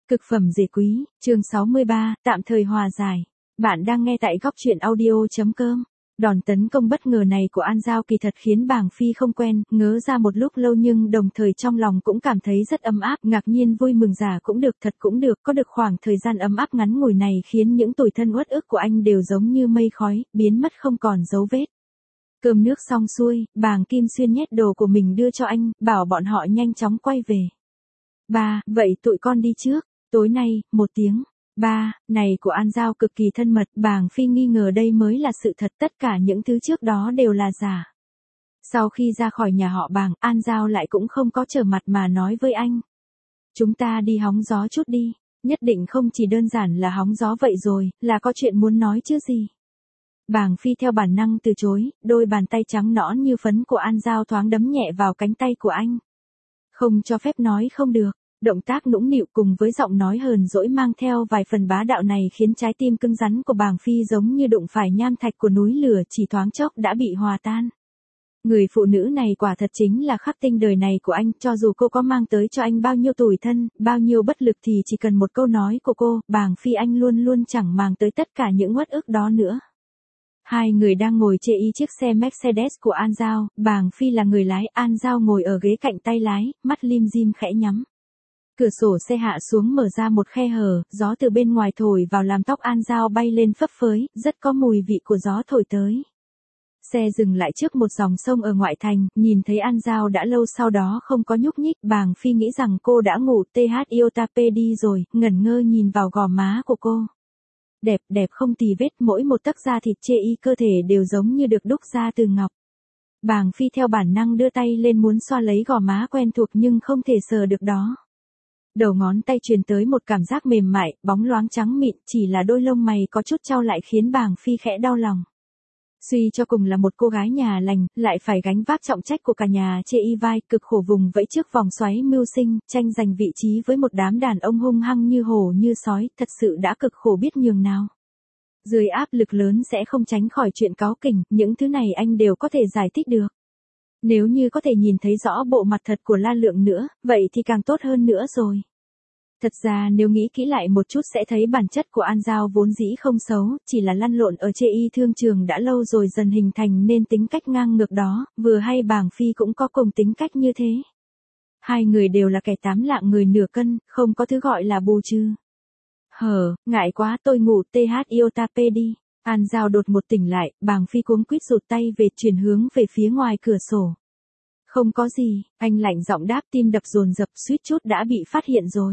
Cực phẩm dễ quý, chương 63, tạm thời hòa giải. Bạn đang nghe tại góc truyện audio.com. Đòn tấn công bất ngờ này của An Giao kỳ thật khiến Bàng Phi không quen, ngớ ra một lúc lâu nhưng đồng thời trong lòng cũng cảm thấy rất ấm áp, ngạc nhiên vui mừng giả cũng được thật cũng được, có được khoảng thời gian ấm áp ngắn ngủi này khiến những tủi thân uất ức của anh đều giống như mây khói, biến mất không còn dấu vết. Cơm nước xong xuôi, Bàng Kim Xuyên nhét đồ của mình đưa cho anh, bảo bọn họ nhanh chóng quay về. Ba, vậy tụi con đi trước. Tối nay, 1 tiếng. Ba, này của An Giao cực kỳ thân mật, Bàng Phi nghi ngờ đây mới là sự thật, tất cả những thứ trước đó đều là giả. Sau khi ra khỏi nhà họ Bàng, An Giao lại cũng không có trở mặt mà nói với anh. Chúng ta đi hóng gió chút đi, nhất định không chỉ đơn giản là hóng gió vậy rồi, là có chuyện muốn nói chứ gì. Bàng Phi theo bản năng từ chối, đôi bàn tay trắng nõn như phấn của An Giao thoáng đấm nhẹ vào cánh tay của anh. Không cho phép nói không được. Động tác nũng nịu cùng với giọng nói hờn dỗi mang theo vài phần bá đạo này khiến trái tim cứng rắn của Bàng Phi giống như đụng phải nham thạch của núi lửa, chỉ thoáng chốc đã bị hòa tan. Người phụ nữ này quả thật chính là khắc tinh đời này của anh, cho dù cô có mang tới cho anh bao nhiêu tủi thân, bao nhiêu bất lực thì chỉ cần một câu nói của cô, Bàng Phi anh luôn luôn chẳng mang tới tất cả những uất ức đó nữa. Hai người đang ngồi chê y chiếc xe Mercedes của An Giao, Bàng Phi là người lái, An Giao ngồi ở ghế cạnh tay lái, mắt lim dim khẽ nhắm. Cửa sổ xe hạ xuống mở ra một khe hở, gió từ bên ngoài thổi vào làm tóc An Giao bay lên phấp phới, rất có mùi vị của gió thổi tới. Xe dừng lại trước một dòng sông ở ngoại thành, nhìn thấy An Giao đã lâu sau đó không có nhúc nhích, Bàng Phi nghĩ rằng cô đã ngủ đi rồi, ngẩn ngơ nhìn vào gò má của cô. Đẹp, đẹp không tì vết, mỗi một tấc da thịt chê y cơ thể đều giống như được đúc ra từ ngọc. Bàng Phi theo bản năng đưa tay lên muốn xoa lấy gò má quen thuộc nhưng không thể sờ được đó. Đầu ngón tay truyền tới một cảm giác mềm mại, bóng loáng trắng mịn, chỉ là đôi lông mày có chút chau lại khiến Bàng Phi khẽ đau lòng. Suy cho cùng là một cô gái nhà lành, lại phải gánh vác trọng trách của cả nhà chê y vai, cực khổ vùng vẫy trước vòng xoáy mưu sinh, tranh giành vị trí với một đám đàn ông hung hăng như hổ như sói, thật sự đã cực khổ biết nhường nào. Dưới áp lực lớn sẽ không tránh khỏi chuyện cáu kỉnh, những thứ này anh đều có thể giải thích được. Nếu như có thể nhìn thấy rõ bộ mặt thật của La Lượng nữa, vậy thì càng tốt hơn nữa rồi. Thật ra nếu nghĩ kỹ lại một chút sẽ thấy bản chất của An Giao vốn dĩ không xấu, chỉ là lăn lộn ở chê y thương trường đã lâu rồi dần hình thành nên tính cách ngang ngược đó, vừa hay Bàng Phi cũng có cùng tính cách như thế. Hai người đều là kẻ tám lạng người nửa cân, không có thứ gọi là bù trừ. Ngại quá tôi ngủ đi. An Giao đột một tỉnh lại, Bàng Phi cuống quýt rụt tay về chuyển hướng về phía ngoài cửa sổ. Không có gì, anh lạnh giọng đáp, tim đập dồn dập suýt chút đã bị phát hiện rồi.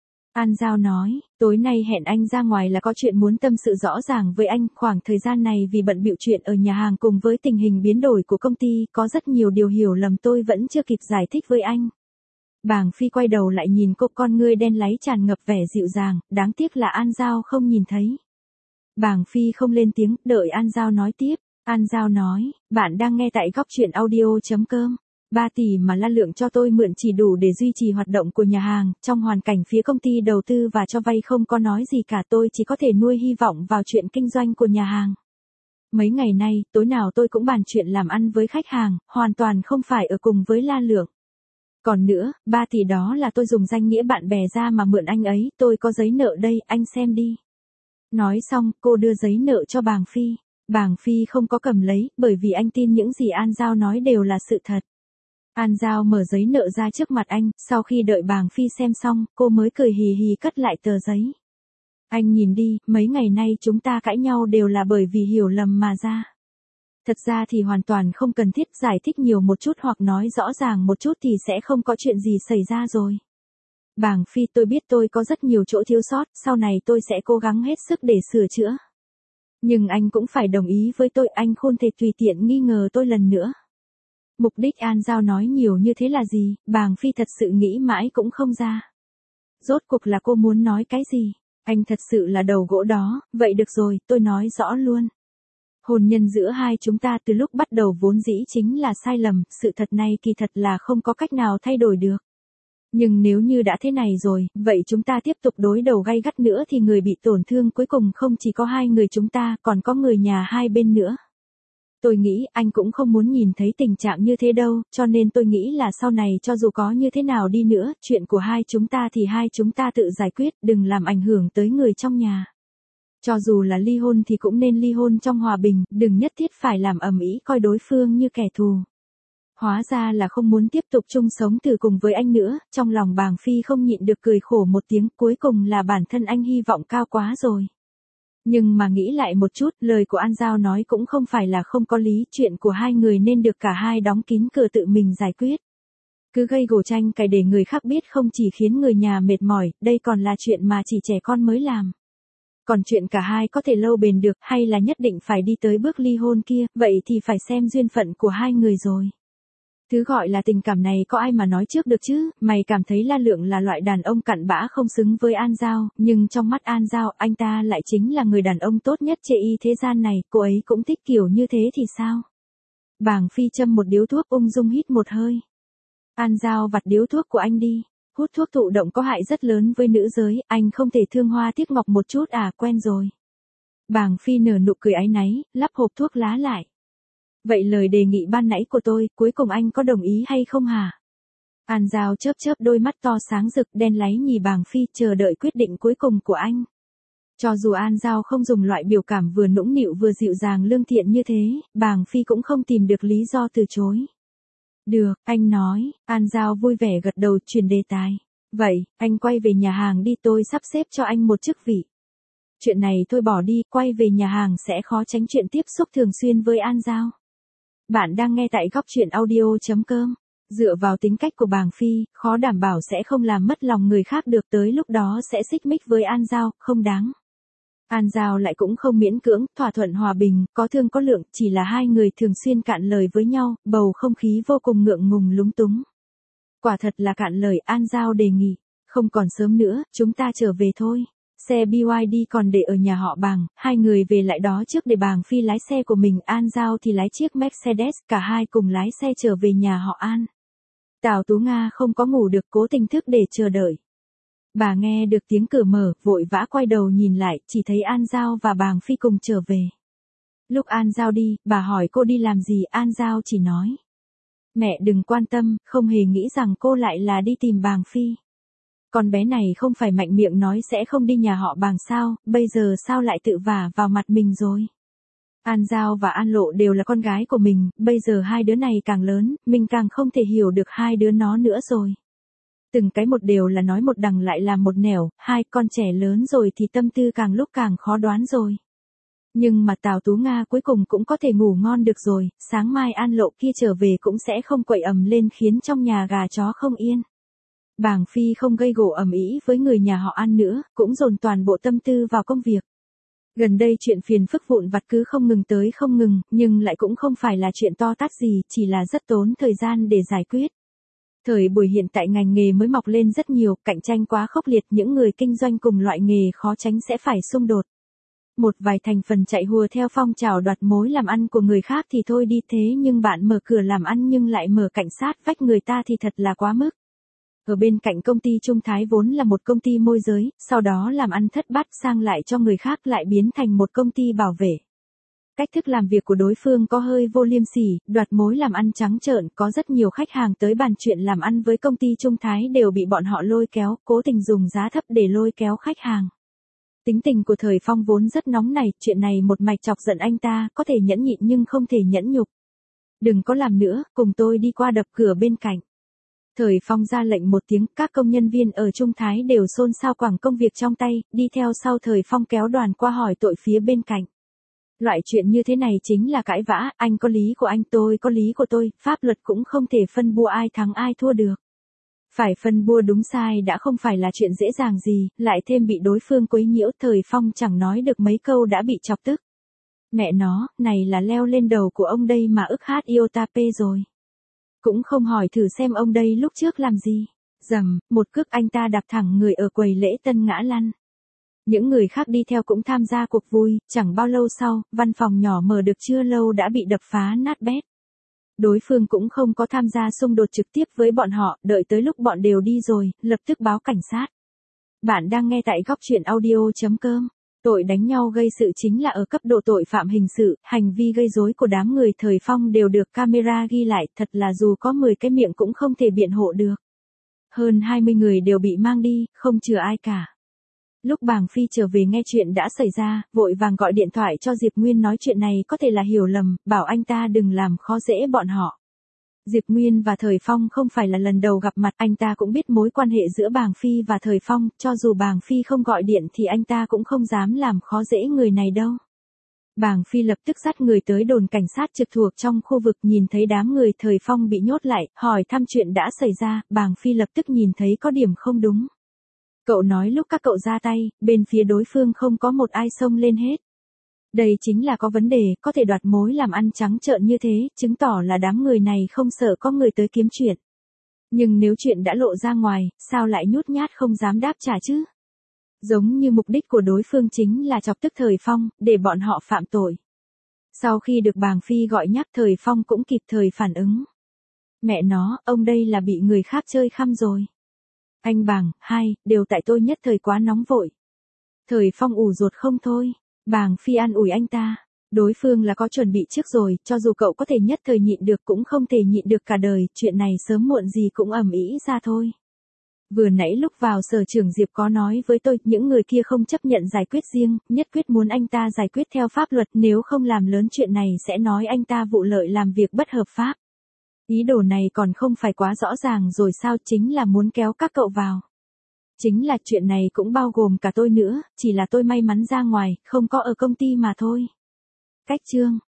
An Giao nói, tối nay hẹn anh ra ngoài là có chuyện muốn tâm sự rõ ràng với anh, khoảng thời gian này vì bận bịu chuyện ở nhà hàng cùng với tình hình biến đổi của công ty, có rất nhiều điều hiểu lầm tôi vẫn chưa kịp giải thích với anh. Bàng Phi quay đầu lại nhìn cô, con ngươi đen láy tràn ngập vẻ dịu dàng, đáng tiếc là An Giao không nhìn thấy. Bàng Phi không lên tiếng, đợi An Giao nói tiếp. An Giao nói, bạn đang nghe tại góc truyện audio.com. 3 tỷ mà La Lượng cho tôi mượn chỉ đủ để duy trì hoạt động của nhà hàng, trong hoàn cảnh phía công ty đầu tư và cho vay không có nói gì cả, tôi chỉ có thể nuôi hy vọng vào chuyện kinh doanh của nhà hàng. Mấy ngày nay, tối nào tôi cũng bàn chuyện làm ăn với khách hàng, hoàn toàn không phải ở cùng với La Lượng. Còn nữa, 3 tỷ đó là tôi dùng danh nghĩa bạn bè ra mà mượn anh ấy, tôi có giấy nợ đây, anh xem đi. Nói xong, cô đưa giấy nợ cho Bàng Phi. Bàng Phi không có cầm lấy, bởi vì anh tin những gì An Giao nói đều là sự thật. An Giao mở giấy nợ ra trước mặt anh, sau khi đợi Bàng Phi xem xong, cô mới cười hì hì cất lại tờ giấy. Anh nhìn đi, mấy ngày nay chúng ta cãi nhau đều là bởi vì hiểu lầm mà ra. Thật ra thì hoàn toàn không cần thiết, giải thích nhiều một chút hoặc nói rõ ràng một chút thì sẽ không có chuyện gì xảy ra rồi. Bàng Phi, tôi biết tôi có rất nhiều chỗ thiếu sót, sau này tôi sẽ cố gắng hết sức để sửa chữa. Nhưng anh cũng phải đồng ý với tôi, anh không thể tùy tiện nghi ngờ tôi lần nữa. Mục đích An Giao nói nhiều như thế là gì, Bàng Phi thật sự nghĩ mãi cũng không ra. Rốt cuộc là cô muốn nói cái gì? Anh thật sự là đầu gỗ đó, vậy được rồi, tôi nói rõ luôn. Hôn nhân giữa hai chúng ta từ lúc bắt đầu vốn dĩ chính là sai lầm, sự thật này kỳ thật là không có cách nào thay đổi được. Nhưng nếu như đã thế này rồi, vậy chúng ta tiếp tục đối đầu gay gắt nữa thì người bị tổn thương cuối cùng không chỉ có hai người chúng ta, còn có người nhà hai bên nữa. Tôi nghĩ anh cũng không muốn nhìn thấy tình trạng như thế đâu, cho nên tôi nghĩ là sau này cho dù có như thế nào đi nữa, chuyện của hai chúng ta thì hai chúng ta tự giải quyết, đừng làm ảnh hưởng tới người trong nhà. Cho dù là ly hôn thì cũng nên ly hôn trong hòa bình, đừng nhất thiết phải làm ầm ĩ coi đối phương như kẻ thù. Hóa ra là không muốn tiếp tục chung sống từ cùng với anh nữa, trong lòng Bàng Phi không nhịn được cười khổ một tiếng, cuối cùng là bản thân anh hy vọng cao quá rồi. Nhưng mà nghĩ lại một chút, lời của An Giao nói cũng không phải là không có lý, chuyện của hai người nên được cả hai đóng kín cửa tự mình giải quyết. Cứ gây gổ tranh cãi để người khác biết không chỉ khiến người nhà mệt mỏi, đây còn là chuyện mà chỉ trẻ con mới làm. Còn chuyện cả hai có thể lâu bền được hay là nhất định phải đi tới bước ly hôn kia, vậy thì phải xem duyên phận của hai người rồi. Thứ gọi là tình cảm này có ai mà nói trước được chứ, mày cảm thấy La Lượng là loại đàn ông cặn bã không xứng với An Giao, nhưng trong mắt An Giao anh ta lại chính là người đàn ông tốt nhất trên thế gian này, cô ấy cũng thích kiểu như thế thì sao? Bàng Phi châm một điếu thuốc ung dung hít một hơi. An Giao vặt điếu thuốc của anh đi, hút thuốc thụ động có hại rất lớn với nữ giới, anh không thể thương hoa tiếc ngọc một chút à, quen rồi. Bàng Phi nở nụ cười áy náy, lắp hộp thuốc lá lại. Vậy lời đề nghị ban nãy của tôi, cuối cùng anh có đồng ý hay không hả? An Giao chớp chớp đôi mắt to sáng rực đen láy nhìn Bàng Phi chờ đợi quyết định cuối cùng của anh. Cho dù An Giao không dùng loại biểu cảm vừa nũng nịu vừa dịu dàng lương thiện như thế, Bàng Phi cũng không tìm được lý do từ chối. Được, anh nói, An Giao vui vẻ gật đầu chuyển đề tài. Vậy, anh quay về nhà hàng đi, tôi sắp xếp cho anh một chức vị. Chuyện này thôi bỏ đi, quay về nhà hàng sẽ khó tránh chuyện tiếp xúc thường xuyên với An Giao. Bạn đang nghe tại góc chuyện audio.com. Dựa vào tính cách của Bàng Phi, khó đảm bảo sẽ không làm mất lòng người khác được, tới lúc đó sẽ xích mích với An Giao, không đáng. An Giao lại cũng không miễn cưỡng, thỏa thuận hòa bình, có thương có lượng, chỉ là hai người thường xuyên cạn lời với nhau, bầu không khí vô cùng ngượng ngùng lúng túng. Quả thật là cạn lời, An Giao đề nghị, không còn sớm nữa, chúng ta trở về thôi. Xe BYD còn để ở nhà họ Bàng, hai người về lại đó trước để Bàng Phi lái xe của mình, An Giao thì lái chiếc Mercedes, cả hai cùng lái xe trở về nhà họ An. Tào Tú Nga không có ngủ được, cố tình thức để chờ đợi. Bà nghe được tiếng cửa mở, vội vã quay đầu nhìn lại, chỉ thấy An Giao và Bàng Phi cùng trở về. Lúc An Giao đi, bà hỏi cô đi làm gì, An Giao chỉ nói. Mẹ đừng quan tâm, không hề nghĩ rằng cô lại là đi tìm Bàng Phi. Con bé này không phải mạnh miệng nói sẽ không đi nhà họ Bàng sao, bây giờ sao lại tự vả vào mặt mình rồi. An Giao và An Lộ đều là con gái của mình, bây giờ hai đứa này càng lớn, mình càng không thể hiểu được hai đứa nó nữa rồi. Từng cái một đều là nói một đằng lại làm một nẻo, hai con trẻ lớn rồi thì tâm tư càng lúc càng khó đoán rồi. Nhưng mà Tào Tú Nga cuối cùng cũng có thể ngủ ngon được rồi, sáng mai An Lộ kia trở về cũng sẽ không quậy ầm lên khiến trong nhà gà chó không yên. Bàng Phi không gây gổ ầm ĩ với người nhà họ An nữa, cũng dồn toàn bộ tâm tư vào công việc. Gần đây chuyện phiền phức vụn vặt cứ không ngừng tới không ngừng, nhưng lại cũng không phải là chuyện to tát gì, chỉ là rất tốn thời gian để giải quyết. Thời buổi hiện tại ngành nghề mới mọc lên rất nhiều, cạnh tranh quá khốc liệt, những người kinh doanh cùng loại nghề khó tránh sẽ phải xung đột. Một vài thành phần chạy hùa theo phong trào đoạt mối làm ăn của người khác thì thôi đi, thế nhưng bạn mở cửa làm ăn nhưng lại mở cảnh sát vách người ta thì thật là quá mức. Ở bên cạnh công ty Trung Thái vốn là một công ty môi giới, sau đó làm ăn thất bát sang lại cho người khác lại biến thành một công ty bảo vệ. Cách thức làm việc của đối phương có hơi vô liêm sỉ, đoạt mối làm ăn trắng trợn, có rất nhiều khách hàng tới bàn chuyện làm ăn với công ty Trung Thái đều bị bọn họ lôi kéo, cố tình dùng giá thấp để lôi kéo khách hàng. Tính tình của Thời Phong vốn rất nóng này, chuyện này một mạch chọc giận anh ta, có thể nhẫn nhịn nhưng không thể nhẫn nhục. Đừng có làm nữa, cùng tôi đi qua đập cửa bên cạnh. Thời Phong ra lệnh một tiếng, các công nhân viên ở Trung Thái đều xôn xao quẳng công việc trong tay, đi theo sau Thời Phong kéo đoàn qua hỏi tội phía bên cạnh. Loại chuyện như thế này chính là cãi vã, anh có lý của anh, tôi có lý của tôi, pháp luật cũng không thể phân bua ai thắng ai thua được. Phải phân bua đúng sai đã không phải là chuyện dễ dàng gì, lại thêm bị đối phương quấy nhiễu, Thời Phong chẳng nói được mấy câu đã bị chọc tức. Mẹ nó, này là leo lên đầu của ông đây mà ức hát iota p rồi. Cũng không hỏi thử xem ông đây lúc trước làm gì. Dầm, một cước anh ta đạp thẳng người ở quầy lễ tân ngã lăn. Những người khác đi theo cũng tham gia cuộc vui, chẳng bao lâu sau, văn phòng nhỏ mở được chưa lâu đã bị đập phá nát bét. Đối phương cũng không có tham gia xung đột trực tiếp với bọn họ, đợi tới lúc bọn đều đi rồi, lập tức báo cảnh sát. Bạn đang nghe tại góc chuyện audio.com. Tội đánh nhau gây sự chính là ở cấp độ tội phạm hình sự, hành vi gây rối của đám người Thời Phong đều được camera ghi lại, thật là dù có 10 cái miệng cũng không thể biện hộ được. Hơn 20 người đều bị mang đi, không chừa ai cả. Lúc Bàng Phi trở về nghe chuyện đã xảy ra, vội vàng gọi điện thoại cho Diệp Nguyên nói chuyện này có thể là hiểu lầm, bảo anh ta đừng làm khó dễ bọn họ. Diệp Nguyên và Thời Phong không phải là lần đầu gặp mặt, anh ta cũng biết mối quan hệ giữa Bàng Phi và Thời Phong, cho dù Bàng Phi không gọi điện thì anh ta cũng không dám làm khó dễ người này đâu. Bàng Phi lập tức dắt người tới đồn cảnh sát trực thuộc trong khu vực, nhìn thấy đám người Thời Phong bị nhốt lại, hỏi thăm chuyện đã xảy ra, Bàng Phi lập tức nhìn thấy có điểm không đúng. Cậu nói lúc các cậu ra tay, bên phía đối phương không có một ai xông lên hết. Đây chính là có vấn đề, có thể đoạt mối làm ăn trắng trợn như thế, chứng tỏ là đám người này không sợ có người tới kiếm chuyện. Nhưng nếu chuyện đã lộ ra ngoài, sao lại nhút nhát không dám đáp trả chứ? Giống như mục đích của đối phương chính là chọc tức Thời Phong, để bọn họ phạm tội. Sau khi được Bàng Phi gọi nhắc, Thời Phong cũng kịp thời phản ứng. Mẹ nó, ông đây là bị người khác chơi khăm rồi. Anh Bàng, đều tại tôi nhất thời quá nóng vội. Thời Phong ủ ruột không thôi. Bàng Phi an ủi anh ta. Đối phương là có chuẩn bị trước rồi, cho dù cậu có thể nhất thời nhịn được cũng không thể nhịn được cả đời, chuyện này sớm muộn gì cũng ầm ĩ ra thôi. Vừa nãy lúc vào sở trưởng Diệp có nói với tôi, những người kia không chấp nhận giải quyết riêng, nhất quyết muốn anh ta giải quyết theo pháp luật, nếu không làm lớn chuyện này sẽ nói anh ta vụ lợi làm việc bất hợp pháp. Ý đồ này còn không phải quá rõ ràng rồi sao, chính là muốn kéo các cậu vào. Chính là chuyện này cũng bao gồm cả tôi nữa, chỉ là tôi may mắn ra ngoài, không có ở công ty mà thôi. Cách chương